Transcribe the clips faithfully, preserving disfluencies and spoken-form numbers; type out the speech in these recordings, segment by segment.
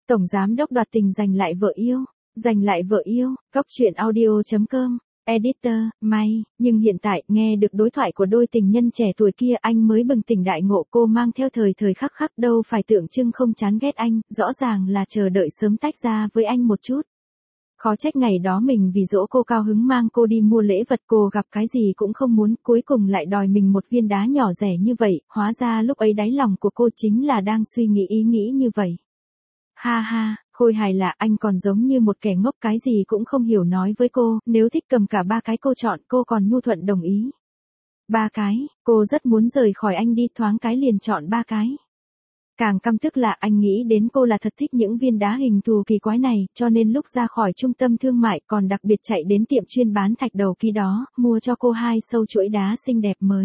Tổng giám đốc đoạt tình giành lại vợ yêu, giành lại vợ yêu, Cóc truyện audio chấm com, editor, May, nhưng hiện tại nghe được đối thoại của đôi tình nhân trẻ tuổi kia anh mới bừng tỉnh đại ngộ cô mang theo thời thời khắc khắc đâu phải tượng trưng không chán ghét anh, rõ ràng là chờ đợi sớm tách ra với anh một chút. Khó trách ngày đó mình vì dỗ cô cao hứng mang cô đi mua lễ vật cô gặp cái gì cũng không muốn, cuối cùng lại đòi mình một viên đá nhỏ rẻ như vậy, hóa ra lúc ấy đáy lòng của cô chính là đang suy nghĩ ý nghĩ như vậy. Ha ha, khôi hài là anh còn giống như một kẻ ngốc cái gì cũng không hiểu nói với cô, nếu thích cầm cả ba cái cô chọn, cô còn nhu thuận đồng ý. Ba cái, cô rất muốn rời khỏi anh đi, thoáng cái liền chọn ba cái. Càng căm tức là anh nghĩ đến cô là thật thích những viên đá hình thù kỳ quái này, cho nên lúc ra khỏi trung tâm thương mại còn đặc biệt chạy đến tiệm chuyên bán thạch đầu kia đó, mua cho cô hai sâu chuỗi đá xinh đẹp mới.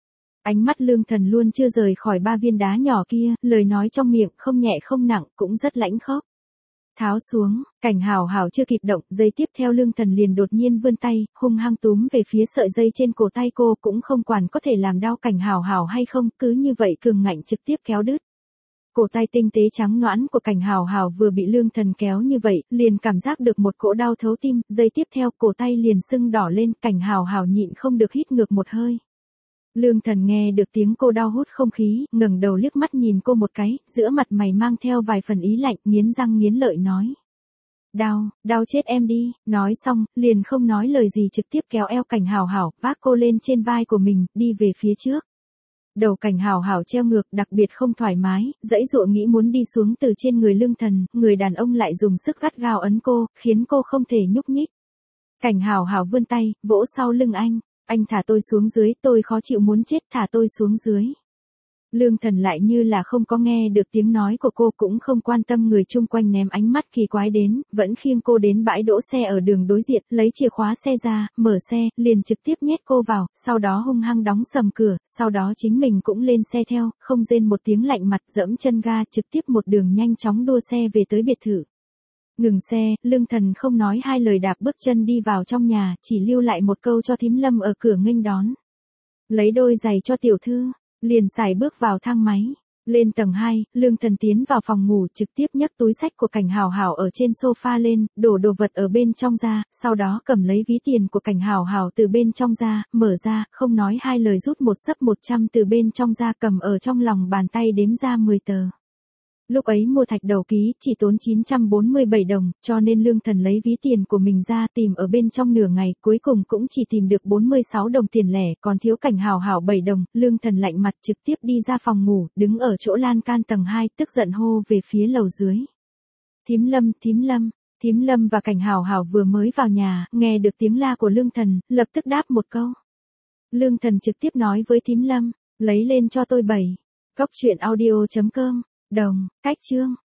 Ánh mắt Lương Thần luôn chưa rời khỏi ba viên đá nhỏ kia, lời nói trong miệng không nhẹ không nặng, cũng rất lãnh khốc. Tháo xuống, Cảnh Hào Hào chưa kịp động, giây tiếp theo Lương Thần liền đột nhiên vươn tay, hung hăng túm về phía sợi dây trên cổ tay cô, cũng không quản có thể làm đau Cảnh Hào Hào hay không, cứ như vậy cường ngạnh trực tiếp kéo đứt. Cổ tay tinh tế trắng nõn của Cảnh Hào Hào vừa bị Lương Thần kéo như vậy, liền cảm giác được một cỗ đau thấu tim, giây tiếp theo cổ tay liền sưng đỏ lên, Cảnh Hào Hào nhịn không được hít ngược một hơi. Lương Thần nghe được tiếng cô đau hút không khí, ngẩng đầu liếc mắt nhìn cô một cái, giữa mặt mày mang theo vài phần ý lạnh, nghiến răng nghiến lợi nói. Đau, đau chết em đi, nói xong, liền không nói lời gì trực tiếp kéo eo Cảnh Hào Hào, vác cô lên trên vai của mình, đi về phía trước. Đầu Cảnh Hào Hào treo ngược, đặc biệt không thoải mái, dãy dụa nghĩ muốn đi xuống từ trên người Lương Thần, người đàn ông lại dùng sức gắt gao ấn cô, khiến cô không thể nhúc nhích. Cảnh Hào Hào vươn tay, vỗ sau lưng anh. Anh thả tôi xuống dưới, tôi khó chịu muốn chết, thả tôi xuống dưới. Lương Thần lại như là không có nghe được tiếng nói của cô, cũng không quan tâm người chung quanh ném ánh mắt kỳ quái đến, vẫn khiêng cô đến bãi đỗ xe ở đường đối diện, lấy chìa khóa xe ra, mở xe, liền trực tiếp nhét cô vào, sau đó hung hăng đóng sầm cửa, sau đó chính mình cũng lên xe theo, không rên một tiếng lạnh mặt, dẫm chân ga, trực tiếp một đường nhanh chóng đua xe về tới biệt thự. Ngừng xe, Lương Thần không nói hai lời đạp bước chân đi vào trong nhà, chỉ lưu lại một câu cho thím Lâm ở cửa nghênh đón. Lấy đôi giày cho tiểu thư, liền xài bước vào thang máy. Lên tầng hai, Lương Thần tiến vào phòng ngủ, trực tiếp nhấc túi xách của Cảnh Hào Hào ở trên sofa lên, đổ đồ vật ở bên trong ra, sau đó cầm lấy ví tiền của Cảnh Hào Hào từ bên trong ra, mở ra, không nói hai lời rút một xấp một trăm từ bên trong ra, cầm ở trong lòng bàn tay đếm ra mười tờ. Lúc ấy mua thạch đầu ký chỉ tốn chín trăm bốn mươi bảy đồng, cho nên Lương Thần lấy ví tiền của mình ra tìm ở bên trong nửa ngày, cuối cùng cũng chỉ tìm được bốn mươi sáu đồng tiền lẻ, còn thiếu Cảnh Hào Hào bảy đồng. Lương Thần lạnh mặt trực tiếp đi ra phòng ngủ, đứng ở chỗ lan can tầng hai, tức giận hô về phía lầu dưới. Thím Lâm, thím Lâm, thím Lâm và Cảnh Hào Hào vừa mới vào nhà, nghe được tiếng la của Lương Thần, lập tức đáp một câu. Lương Thần trực tiếp nói với thím Lâm, lấy lên cho tôi bảy. Cóc truyện audio chấm com, đồng, cách chương.